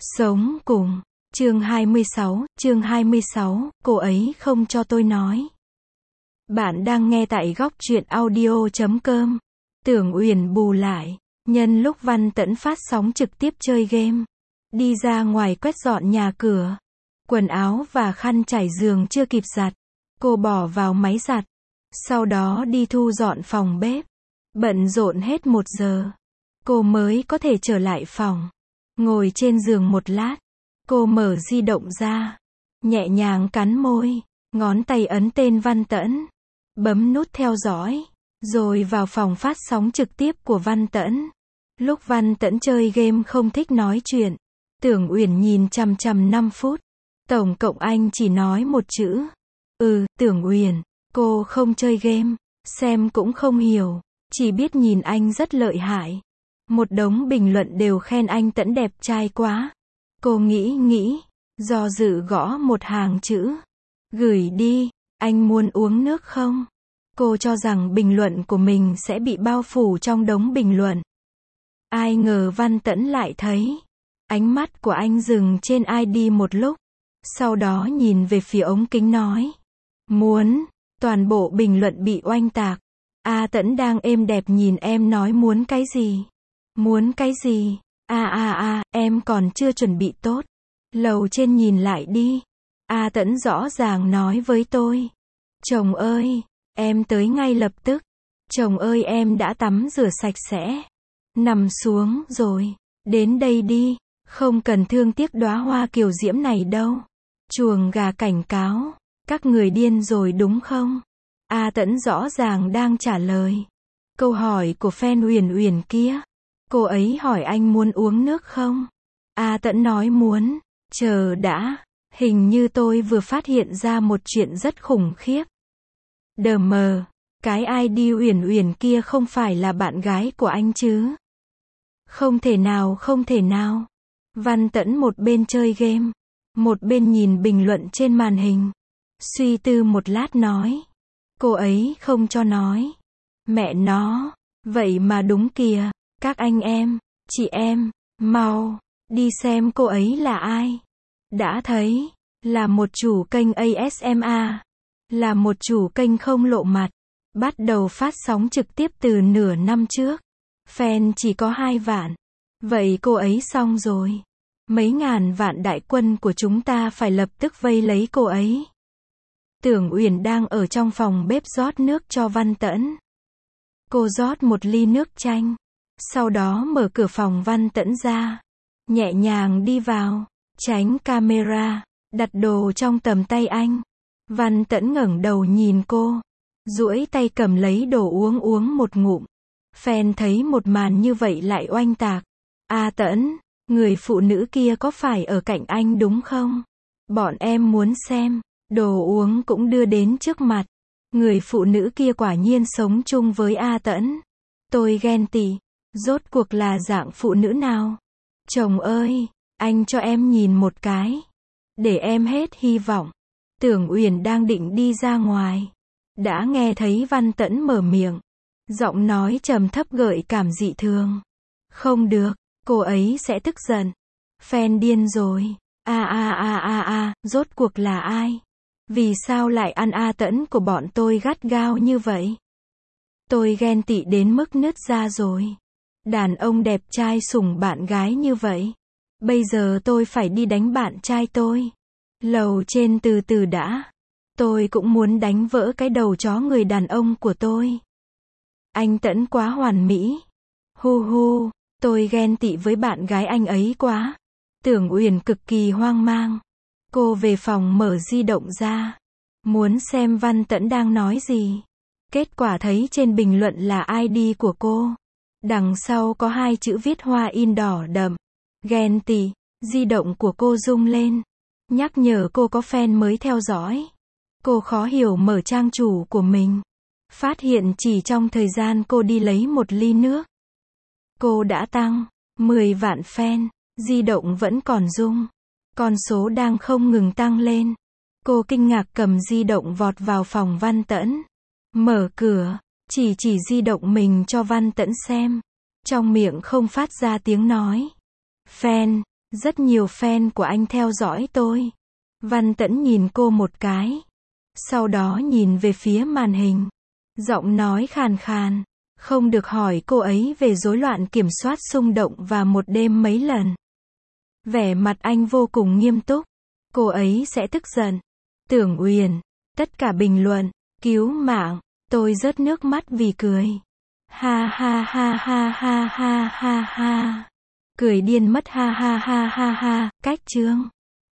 Sống cùng. Chương 26, cô ấy không cho tôi nói. Bạn đang nghe tại góc truyện audio.com. Tưởng Uyển bù lại. Nhân lúc Văn Tẫn phát sóng trực tiếp chơi game, đi ra ngoài quét dọn nhà cửa. Quần áo và khăn trải giường chưa kịp giặt, cô bỏ vào máy giặt. Sau đó đi thu dọn phòng bếp. Bận rộn hết 1 giờ, cô mới có thể trở lại phòng. Ngồi trên giường một lát, cô mở di động ra, nhẹ nhàng cắn môi, ngón tay ấn tên Văn Tẫn, bấm nút theo dõi, rồi vào phòng phát sóng trực tiếp của Văn Tẫn. Lúc Văn Tẫn chơi game không thích nói chuyện, Tưởng Uyển nhìn chằm chằm 5 phút. Tổng cộng anh chỉ nói một chữ. Tưởng Uyển. Cô không chơi game, xem cũng không hiểu, chỉ biết nhìn anh rất lợi hại. Một đống bình luận đều khen anh Tẫn đẹp trai quá. Cô nghĩ, do dự gõ một hàng chữ. Gửi đi, anh muốn uống nước không? Cô cho rằng bình luận của mình sẽ bị bao phủ trong đống bình luận. Ai ngờ Văn Tẫn lại thấy. Ánh mắt của anh dừng trên ID một lúc. Sau đó nhìn về phía ống kính nói. Muốn. Toàn bộ bình luận bị oanh tạc. Tẫn đang êm đẹp nhìn em nói muốn cái gì? Muốn cái gì? Em còn chưa chuẩn bị tốt. Lầu trên nhìn lại đi. Tẫn rõ ràng nói với tôi. Chồng ơi, em tới ngay lập tức. Chồng ơi, em đã tắm rửa sạch sẽ. Nằm xuống rồi. Đến đây đi. Không cần thương tiếc đóa hoa kiều diễm này đâu. Chuồng gà cảnh cáo. Các người điên rồi đúng không? Tẫn rõ ràng đang trả lời câu hỏi của fan Uyển Uyển kia. Cô ấy hỏi anh muốn uống nước không? Tẫn nói muốn. Chờ đã. Hình như tôi vừa phát hiện ra một chuyện rất khủng khiếp. Cái ID Uyển Uyển kia không phải là bạn gái của anh chứ? Không thể nào. Văn Tẫn một bên chơi game, một bên nhìn bình luận trên màn hình. Suy tư một lát nói. Cô ấy không cho nói. Mẹ nó, vậy mà đúng kìa. Các anh em, chị em, mau, đi xem cô ấy là ai. Đã thấy, là một chủ kênh ASMR. Là một chủ kênh không lộ mặt. Bắt đầu phát sóng trực tiếp từ nửa năm trước. Fan chỉ có 2 vạn. Vậy cô ấy xong rồi. Mấy ngàn vạn đại quân của chúng ta phải lập tức vây lấy cô ấy. Tưởng Uyển đang ở trong phòng bếp rót nước cho Văn Tẫn. Cô rót một ly nước chanh. Sau đó mở cửa phòng Văn Tẫn ra. Nhẹ nhàng đi vào. Tránh camera. Đặt đồ trong tầm tay anh. Văn Tẫn ngẩng đầu nhìn cô. Duỗi tay cầm lấy đồ uống một ngụm. Fan thấy một màn như vậy lại oanh tạc. Tẫn, người phụ nữ kia có phải ở cạnh anh đúng không? Bọn em muốn xem. Đồ uống cũng đưa đến trước mặt. Người phụ nữ kia quả nhiên sống chung với Tẫn. Tôi ghen tị. Rốt cuộc là dạng phụ nữ nào? Chồng ơi, anh cho em nhìn một cái. Để em hết hy vọng. Tưởng Uyển đang định đi ra ngoài. Đã nghe thấy Văn Tẫn mở miệng. Giọng nói trầm thấp gợi cảm dị thường. Không được, cô ấy sẽ tức giận. Fan điên rồi. Rốt cuộc là ai? Vì sao lại ăn Tẫn của bọn tôi gắt gao như vậy? Tôi ghen tị đến mức nứt ra rồi. Đàn ông đẹp trai sủng bạn gái như vậy. Bây giờ tôi phải đi đánh bạn trai tôi. Lầu trên từ từ đã. Tôi cũng muốn đánh vỡ cái đầu chó người đàn ông của tôi. Anh Tẫn quá hoàn mỹ. Hu, tôi ghen tị với bạn gái anh ấy quá. Tưởng Uyển cực kỳ hoang mang. Cô về phòng mở di động ra. Muốn xem Văn Tẫn đang nói gì. Kết quả thấy trên bình luận là ID của cô. Đằng sau có 2 chữ viết hoa in đỏ đậm. Ghen tị. Di động của cô rung lên. Nhắc nhở cô có fan mới theo dõi. Cô khó hiểu mở trang chủ của mình. Phát hiện chỉ trong thời gian cô đi lấy một ly nước. Cô đã tăng 10 vạn fan. Di động vẫn còn rung. Con số đang không ngừng tăng lên. Cô kinh ngạc cầm di động vọt vào phòng Văn Tẫn. Mở cửa, chỉ di động mình cho Văn Tẫn xem. Trong miệng không phát ra tiếng nói. Fan, Rất nhiều fan của anh theo dõi tôi. Văn Tẫn nhìn cô một cái. Sau đó nhìn về phía màn hình. Giọng nói khàn khàn. Không được hỏi cô ấy về rối loạn kiểm soát xung động và một đêm mấy lần. Vẻ mặt anh vô cùng nghiêm túc. Cô ấy sẽ tức giận. Tưởng Uyển. Tất cả bình luận. Cứu mạng. Tôi rớt nước mắt vì cười. Ha ha ha ha ha ha ha ha. Cười điên mất ha ha ha ha ha. Cách chương.